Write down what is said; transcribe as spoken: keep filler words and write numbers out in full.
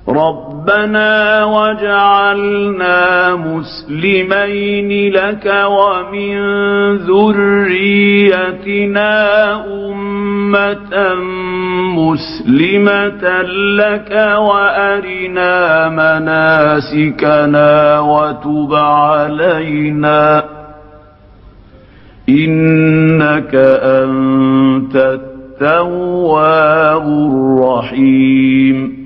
ربنا وجعلنا مسلمين لك ومن ذريتنا أمة مسلمة لك وأرنا مناسكنا وتب علينا إنك أنت التواب الرحيم